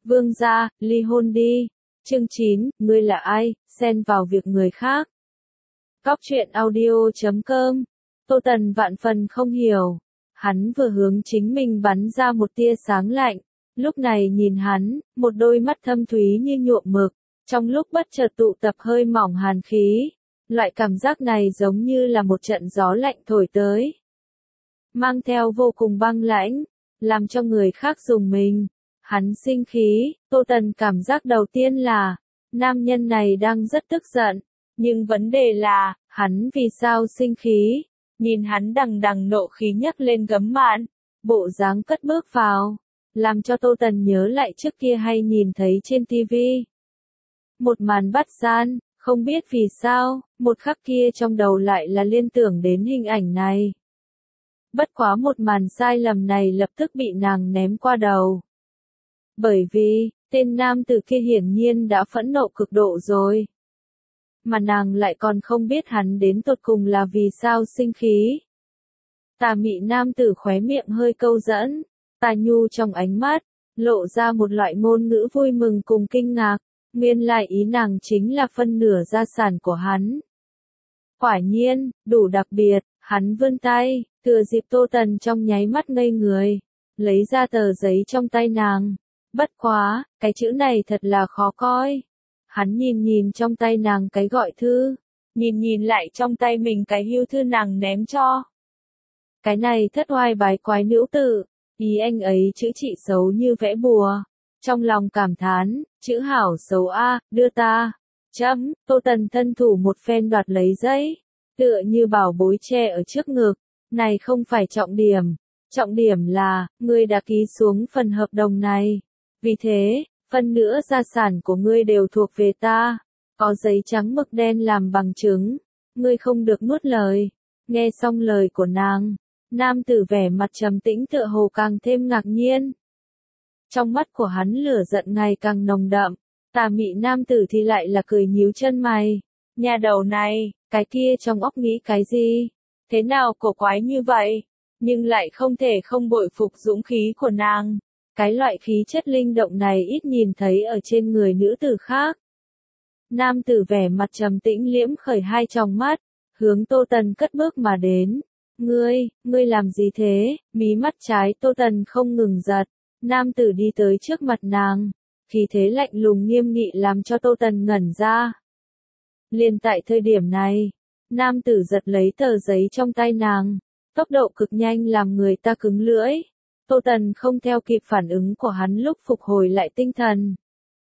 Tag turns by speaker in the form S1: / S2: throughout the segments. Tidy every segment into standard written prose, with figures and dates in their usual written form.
S1: Vương gia, ly hôn đi. Chương 9, ngươi là ai, xen vào việc người khác. Góc truyện audio.com. Tô Tần vạn phần không hiểu. Hắn vừa hướng chính mình bắn ra một tia sáng lạnh. Lúc này nhìn hắn, một đôi mắt thâm thúy như nhuộm mực. Trong lúc bất chợt tụ tập hơi mỏng hàn khí. Loại cảm giác này giống như là một trận gió lạnh thổi tới. Mang theo vô cùng băng lãnh, làm cho người khác rùng mình. Hắn sinh khí, Tô Tần cảm giác đầu tiên là, nam nhân này đang rất tức giận. Nhưng vấn đề là, hắn vì sao sinh khí? Nhìn hắn đằng đằng nộ khí nhấc lên gấm mạn, bộ dáng cất bước vào, làm cho Tô Tần nhớ lại trước kia hay nhìn thấy trên tivi. Một màn bắt gian, không biết vì sao, một khắc kia trong đầu lại là liên tưởng đến hình ảnh này. Bất quá một màn sai lầm này lập tức bị nàng ném qua đầu. Bởi vì, tên nam tử kia hiển nhiên đã phẫn nộ cực độ rồi. Mà nàng lại còn không biết hắn đến tột cùng là vì sao sinh khí. Tà mị nam tử khóe miệng hơi câu dẫn, tà nhu trong ánh mắt, lộ ra một loại ngôn ngữ vui mừng cùng kinh ngạc, nguyên lại ý nàng chính là phân nửa gia sản của hắn. Quả nhiên, đủ đặc biệt, hắn vươn tay, thừa dịp Tô Tần trong nháy mắt ngây người, lấy ra tờ giấy trong tay nàng. Bất quá, cái chữ này thật là khó coi. Hắn nhìn trong tay nàng cái gọi thư, nhìn lại trong tay mình cái hưu thư nàng ném cho. Cái này thất oai bái quái nữ tử, ý anh ấy chữ chị xấu như vẽ bùa. Trong lòng cảm thán, chữ hảo xấu a, đưa ta. Chấm, Tô Tần thân thủ một phen đoạt lấy giấy, tựa như bảo bối che ở trước ngực. Này không phải trọng điểm là, ngươi đã ký xuống phần hợp đồng này. Vì thế, phần nữa gia sản của ngươi đều thuộc về ta, có giấy trắng mực đen làm bằng chứng, ngươi không được nuốt lời. Nghe xong lời của nàng, nam tử vẻ mặt trầm tĩnh tựa hồ càng thêm ngạc nhiên. Trong mắt của hắn lửa giận ngày càng nồng đậm, tà mị nam tử thì lại là cười nhíu chân mày. Nhà đầu này, cái kia trong óc nghĩ cái gì? Thế nào cổ quái như vậy? Nhưng lại không thể không bội phục dũng khí của nàng. Cái loại khí chất linh động này ít nhìn thấy ở trên người nữ tử khác. Nam tử vẻ mặt trầm tĩnh liễm khởi hai tròng mắt, hướng Tô Tần cất bước mà đến. Ngươi làm gì thế? Mí mắt trái Tô Tần không ngừng giật. Nam tử đi tới trước mặt nàng, khí thế lạnh lùng nghiêm nghị làm cho Tô Tần ngẩn ra. Liền tại thời điểm này, nam tử giật lấy tờ giấy trong tay nàng, tốc độ cực nhanh làm người ta cứng lưỡi. Tô Tần không theo kịp phản ứng của hắn lúc phục hồi lại tinh thần.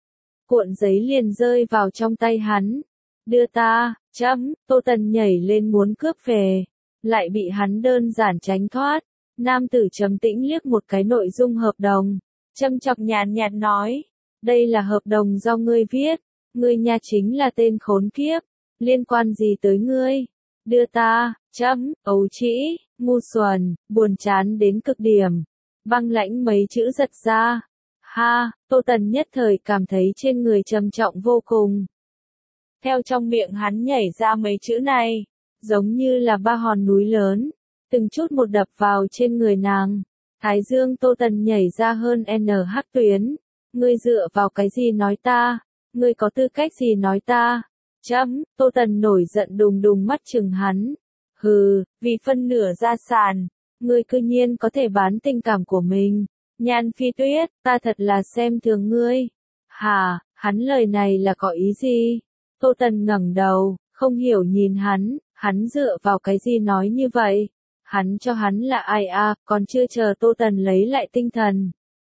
S1: Cuộn giấy liền rơi vào trong tay hắn. Đưa ta, chấm, Tô Tần nhảy lên muốn cướp về, lại bị hắn đơn giản tránh thoát. Nam tử trầm tĩnh liếc một cái nội dung hợp đồng, châm chọc nhàn nhạt nói, đây là hợp đồng do ngươi viết, ngươi nha chính là tên khốn kiếp, liên quan gì tới ngươi? Đưa ta, chấm, ấu trĩ, ngu xuẩn, buồn chán đến cực điểm. Băng lãnh mấy chữ giật ra. Ha, Tô Tần nhất thời cảm thấy trên người trầm trọng vô cùng. Theo trong miệng hắn nhảy ra mấy chữ này, giống như là ba hòn núi lớn, từng chút một đập vào trên người nàng. Thái dương Tô Tần nhảy ra hơn NH tuyến. Ngươi dựa vào cái gì nói ta? Ngươi có tư cách gì nói ta? Chấm, Tô Tần nổi giận đùng đùng mắt chừng hắn. Hừ, vì phân nửa gia sản, ngươi cư nhiên có thể bán tình cảm của mình. Nhan Phi Tuyết, ta thật là xem thường ngươi. Hà, hắn lời này là có ý gì? Tô Tần ngẩng đầu, không hiểu nhìn hắn dựa vào cái gì nói như vậy? Hắn cho hắn là ai à, còn chưa chờ Tô Tần lấy lại tinh thần.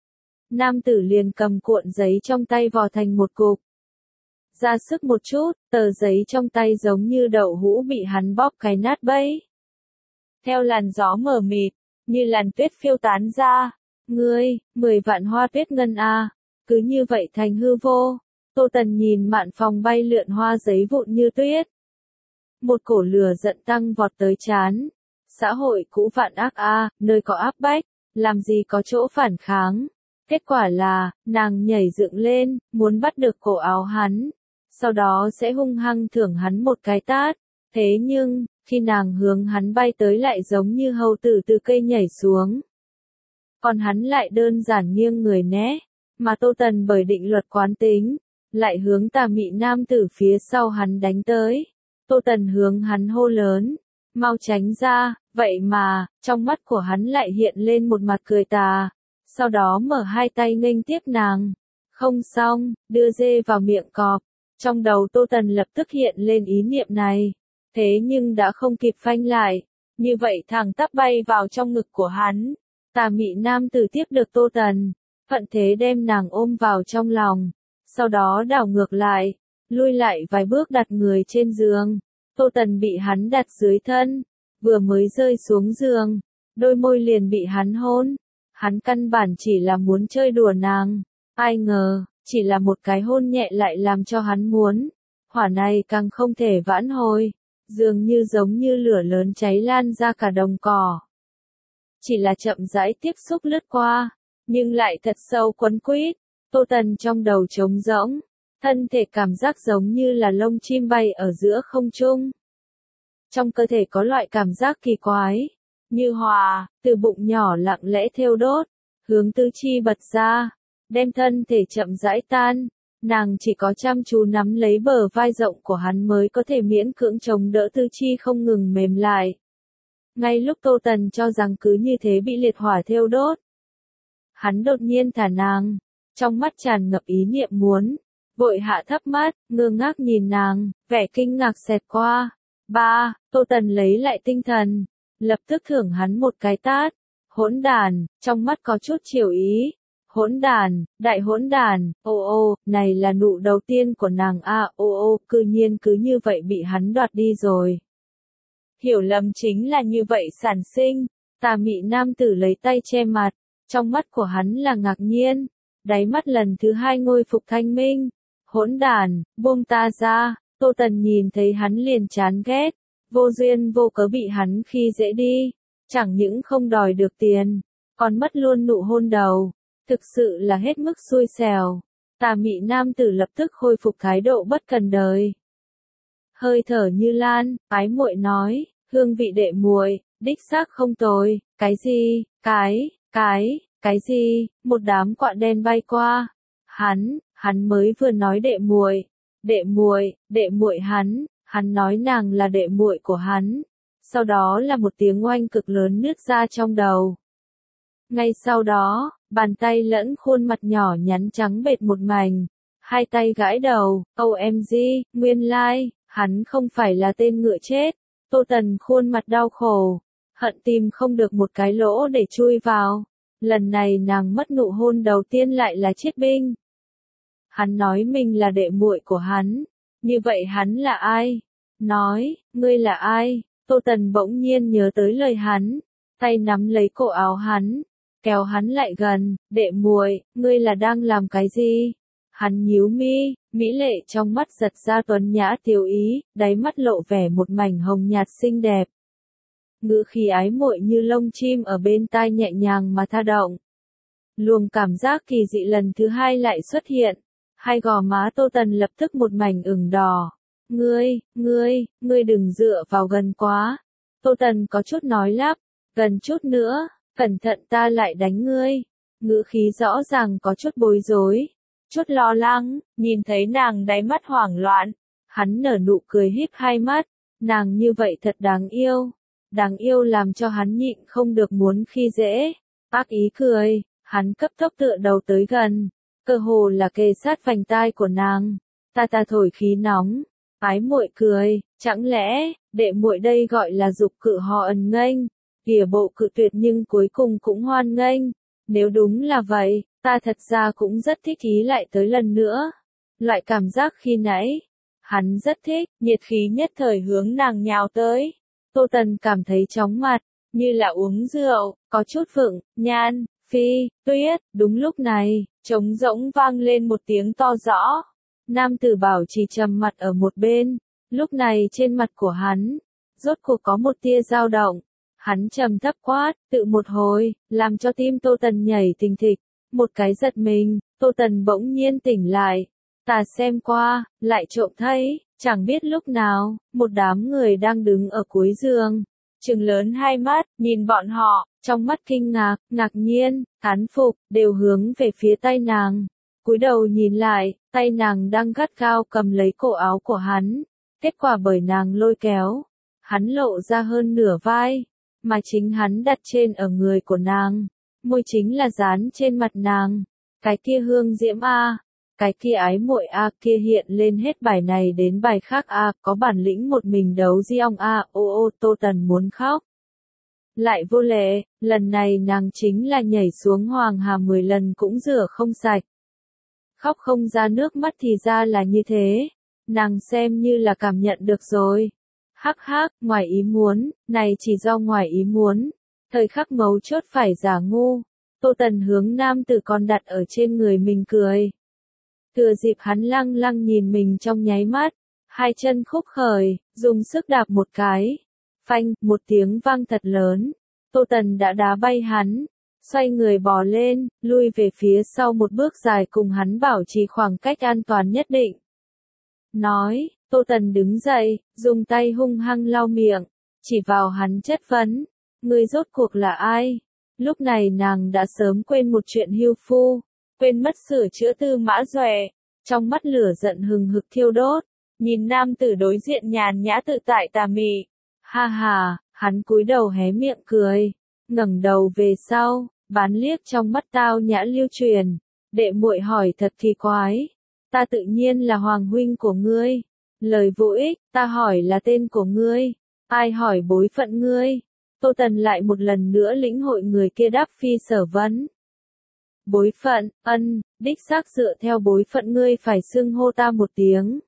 S1: Nam tử liền cầm cuộn giấy trong tay vò thành một cục. Ra sức một chút, tờ giấy trong tay giống như đậu hũ bị hắn bóp cái nát bấy. Theo làn gió mờ mịt, như làn tuyết phiêu tán ra. Ngươi, 10 vạn hoa tuyết ngân à, cứ như vậy thành hư vô. Tô Tần nhìn mạn phòng bay lượn hoa giấy vụn như tuyết. Một cổ lửa giận tăng vọt tới trán. Xã hội cũ vạn ác a, nơi có áp bách, làm gì có chỗ phản kháng. Kết quả là, nàng nhảy dựng lên, muốn bắt được cổ áo hắn. Sau đó sẽ hung hăng thưởng hắn một cái tát. Thế nhưng, khi nàng hướng hắn bay tới lại giống như hầu tử từ cây nhảy xuống. Còn hắn lại đơn giản nghiêng người né. mà Tô Tần bởi định luật quán tính, lại hướng tà mị nam tử phía sau hắn đánh tới. Tô Tần hướng hắn hô lớn, mau tránh ra, vậy mà, trong mắt của hắn lại hiện lên một mặt cười tà, sau đó mở hai tay nghênh tiếp nàng. Không xong, đưa dê vào miệng cọp. Trong đầu Tô Tần lập tức hiện lên ý niệm này, thế nhưng đã không kịp phanh lại, như vậy thẳng tắp bay vào trong ngực của hắn. Tà mị nam tử tiếp được Tô Tần, thuận thế đem nàng ôm vào trong lòng, sau đó đảo ngược lại, lui lại vài bước đặt người trên giường. Tô Tần bị hắn đặt dưới thân, vừa mới rơi xuống giường, đôi môi liền bị hắn hôn. Hắn căn bản chỉ là muốn chơi đùa nàng, ai ngờ, chỉ là một cái hôn nhẹ lại làm cho hắn muốn. Hỏa này càng không thể vãn hồi, dường như giống như lửa lớn cháy lan ra cả đồng cỏ. Chỉ là chậm rãi tiếp xúc lướt qua, nhưng lại thật sâu quấn quýt. Tô Tần trong đầu trống rỗng, thân thể cảm giác giống như là lông chim bay ở giữa không trung. Trong cơ thể có loại cảm giác kỳ quái, như hỏa, từ bụng nhỏ lặng lẽ thiêu đốt, hướng tứ chi bật ra, đem thân thể chậm rãi tan. Nàng chỉ có chăm chú nắm lấy bờ vai rộng của hắn mới có thể miễn cưỡng chống đỡ tứ chi không ngừng mềm lại. Ngay lúc Tô Tần cho rằng cứ như thế bị liệt hỏa thiêu đốt, hắn đột nhiên thả nàng, trong mắt tràn ngập ý niệm muốn, vội hạ thấp mắt, ngơ ngác nhìn nàng, vẻ kinh ngạc xẹt qua. Ba, Tô Tần lấy lại tinh thần, lập tức thưởng hắn một cái tát. Hỗn đàn, trong mắt có chút chiều ý. Hỗn đàn, đại hỗn đàn, ô, này là nụ đầu tiên của nàng a, ô, cư nhiên cứ như vậy bị hắn đoạt đi rồi. Hiểu lầm chính là như vậy sản sinh. Tà mị nam tử lấy tay che mặt, trong mắt của hắn là ngạc nhiên, đáy mắt lần thứ hai ngôi phục thanh minh. Hỗn đàn, buông ta ra. Tô Tần nhìn thấy hắn liền chán ghét, vô duyên vô cớ bị hắn khi dễ đi, chẳng những không đòi được tiền, còn mất luôn nụ hôn đầu, thực sự là hết mức xui xẻo. Tà mị nam tử lập tức khôi phục thái độ bất cần đời. Hơi thở như lan, ái muội nói, hương vị đệ muội, đích xác không tồi, cái gì, cái gì, một đám quạ đen bay qua. Hắn mới vừa nói đệ muội hắn nói nàng là đệ muội của hắn. Sau đó là một tiếng oanh cực lớn nứt ra trong đầu. Ngay sau đó, bàn tay lẫn khuôn mặt nhỏ nhắn trắng bệch một mảnh, hai tay gãi đầu, OMG, nguyên lai, hắn không phải là tên ngựa chết. Tô Tần khuôn mặt đau khổ, hận tìm không được một cái lỗ để chui vào. Lần này nàng mất nụ hôn đầu tiên lại là chiết binh. Hắn nói mình là đệ muội của hắn, như vậy hắn là ai? Nói, ngươi là ai? Tô Tần bỗng nhiên nhớ tới lời hắn, tay nắm lấy cổ áo hắn, kéo hắn lại gần, đệ muội, ngươi là đang làm cái gì? Hắn nhíu mi, mỹ lệ trong mắt giật ra tuấn nhã tiêu ý, đáy mắt lộ vẻ một mảnh hồng nhạt xinh đẹp. Ngữ khí ái muội như lông chim ở bên tai nhẹ nhàng mà tha động. Luồng cảm giác kỳ dị lần thứ hai lại xuất hiện, hai gò má Tô Tần lập tức một mảnh ửng đỏ. Ngươi đừng dựa vào gần quá. Tô Tần có chút nói lắp, gần chút nữa, cẩn thận ta lại đánh ngươi. Ngữ khí rõ ràng có chút bối rối, chút lo lắng, nhìn thấy nàng đáy mắt hoảng loạn. Hắn nở nụ cười híp hai mắt, nàng như vậy thật đáng yêu làm cho hắn nhịn không được muốn khi dễ. Ác ý cười, hắn cấp tốc tựa đầu tới gần, cơ hồ là kề sát vành tai của nàng. Ta thổi khí nóng. Ái muội cười, chẳng lẽ, đệ muội đây gọi là dục cự họ ẩn nghênh, kìa bộ cự tuyệt nhưng cuối cùng cũng hoan nghênh. Nếu đúng là vậy, ta thật ra cũng rất thích ý lại tới lần nữa. Loại cảm giác khi nãy, hắn rất thích, nhiệt khí nhất thời hướng nàng nhào tới. Tô Tần cảm thấy chóng mặt, như là uống rượu, có chút vựng, nhan, phi, tuyết. Đúng lúc này, trống rỗng vang lên một tiếng to rõ. Nam tử bảo trì trầm mặt ở một bên, lúc này trên mặt của hắn, rốt cuộc có một tia dao động. Hắn trầm thấp quát, tự một hồi, làm cho tim Tô Tần nhảy thình thịch. Một cái giật mình, Tô Tần bỗng nhiên tỉnh lại. Ta xem qua, lại trộm thấy, chẳng biết lúc nào, một đám người đang đứng ở cuối giường. trừng lớn hai mắt, nhìn bọn họ, trong mắt kinh ngạc, ngạc nhiên, thán phục, đều hướng về phía tay nàng. Cúi đầu nhìn lại, tay nàng đang gắt gao cầm lấy cổ áo của hắn. Kết quả bởi nàng lôi kéo, hắn lộ ra hơn nửa vai, mà chính hắn đặt trên ở người của nàng. Môi chính là dán trên mặt nàng. Cái kia hương diễm a, cái kia ái muội a, kia hiện lên hết bài này đến bài khác a, có bản lĩnh một mình đấu di ong a, ô Tô Tần muốn khóc. Lại vô lệ, lần này nàng chính là nhảy xuống Hoàng Hà 10 lần cũng rửa không sạch. Khóc không ra nước mắt thì ra là như thế, nàng xem như là cảm nhận được rồi. Hắc hắc, ngoài ý muốn, này chỉ do ngoài ý muốn, thời khắc mấu chốt phải giả ngu. Tô Tần hướng nam tử còn đặt ở trên người mình cười. Thừa dịp hắn lăng lăng nhìn mình trong nháy mắt, hai chân khúc khởi, dùng sức đạp một cái. Phanh, một tiếng vang thật lớn. Tô Tần đã đá bay hắn, xoay người bò lên, lui về phía sau một bước dài cùng hắn bảo trì khoảng cách an toàn nhất định. Nói, Tô Tần đứng dậy, dùng tay hung hăng lau miệng, chỉ vào hắn chất vấn. Ngươi rốt cuộc là ai? Lúc này nàng đã sớm quên một chuyện hưu phu, quên mất sửa chữa Tư Mã Duệ, trong mắt lửa giận hừng hực thiêu đốt, nhìn nam tử đối diện nhàn nhã tự tại tà mị. Ha ha, hắn cúi đầu hé miệng cười, ngẩng đầu về sau, bán liếc trong mắt tao nhã lưu truyền, đệ muội hỏi thật kỳ quái, ta tự nhiên là hoàng huynh của ngươi, lời vô ích, ta hỏi là tên của ngươi, ai hỏi bối phận ngươi. Tô Tần lại một lần nữa lĩnh hội người kia đáp phi sở vấn. Bối phận, đích xác dựa theo bối phận ngươi phải xưng hô ta một tiếng.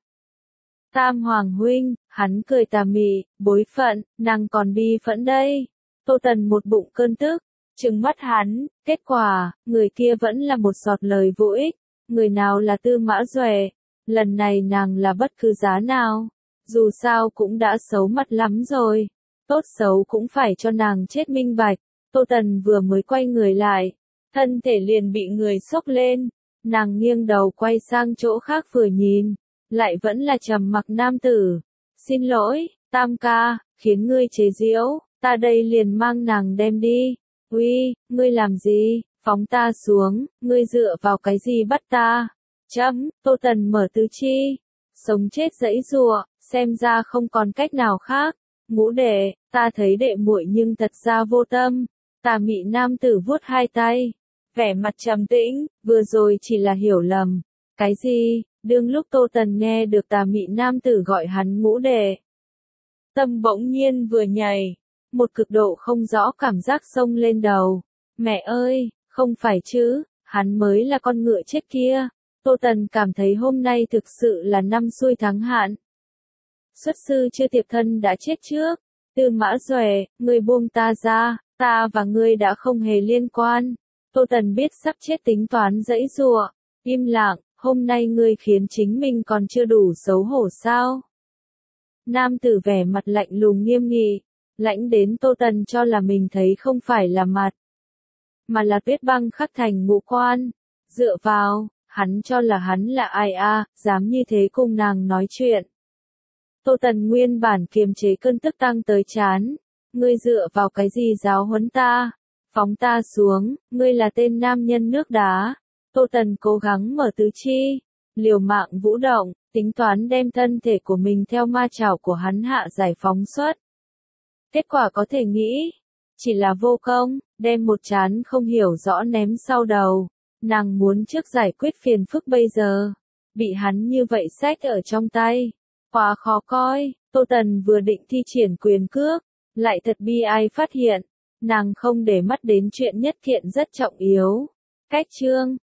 S1: Tam Hoàng huynh, hắn cười tà mị, bối phận, nàng còn bi phận đây. Tô Tần một bụng cơn tức, trừng mắt hắn, kết quả, người kia vẫn là một giọt lời vô ích. Người nào là Tư Mã Duệ, lần này nàng là bất cứ giá nào, dù sao cũng đã xấu mặt lắm rồi. Tốt xấu cũng phải cho nàng chết minh bạch. Tô Tần vừa mới quay người lại, thân thể liền bị người xốc lên, nàng nghiêng đầu quay sang chỗ khác vừa nhìn, lại vẫn là trầm mặc nam tử. Xin lỗi, Tam ca, khiến ngươi chế giễu, ta đây liền mang nàng đem đi. Uy, ngươi làm gì, phóng ta xuống, ngươi dựa vào cái gì bắt ta? Tô Tần mở tứ chi, sống chết giãy giụa, xem ra không còn cách nào khác. Ngũ đệ, ta thấy đệ muội nhưng thật ra vô tâm. Tà mị nam tử vuốt hai tay, vẻ mặt trầm tĩnh, vừa rồi chỉ là hiểu lầm. Cái gì? Đương lúc Tô Tần nghe được tà mị nam tử gọi hắn ngũ đệ, tâm bỗng nhiên vừa nhảy, một cực độ không rõ cảm giác xông lên đầu. Mẹ ơi, không phải chứ, hắn mới là con ngựa chết kia. Tô Tần cảm thấy hôm nay thực sự là năm xui tháng hạn. Xuất sư chưa tiệp thân đã chết trước. Tư Mã Duệ, ngươi buông ta ra, ta và ngươi đã không hề liên quan. Tô Tần biết sắp chết tính toán giãy giụa, im lặng, hôm nay ngươi khiến chính mình còn chưa đủ xấu hổ sao? Nam tử vẻ mặt lạnh lùng nghiêm nghị, lãnh đến Tô Tần cho là mình thấy không phải là mặt, mà là tuyết băng khắc thành ngũ quan. Dựa vào, hắn cho là hắn là ai a, dám như thế cùng nàng nói chuyện. Tô Tần nguyên bản kiềm chế cơn tức tăng tới chán. Ngươi dựa vào cái gì giáo huấn ta? Phóng ta xuống, ngươi là tên nam nhân nước đá. Tô Tần cố gắng mở tứ chi, liều mạng vũ động, tính toán đem thân thể của mình theo ma chảo của hắn hạ giải phóng xuất. Kết quả có thể nghĩ, chỉ là vô công, đem một chán không hiểu rõ ném sau đầu. Nàng muốn trước giải quyết phiền phức bây giờ, bị hắn như vậy xách ở trong tay. Quá khó coi, Tô Tần vừa định thi triển quyền cước, lại thật bi ai phát hiện, nàng không để mắt đến chuyện nhất kiện rất trọng yếu. Cách chương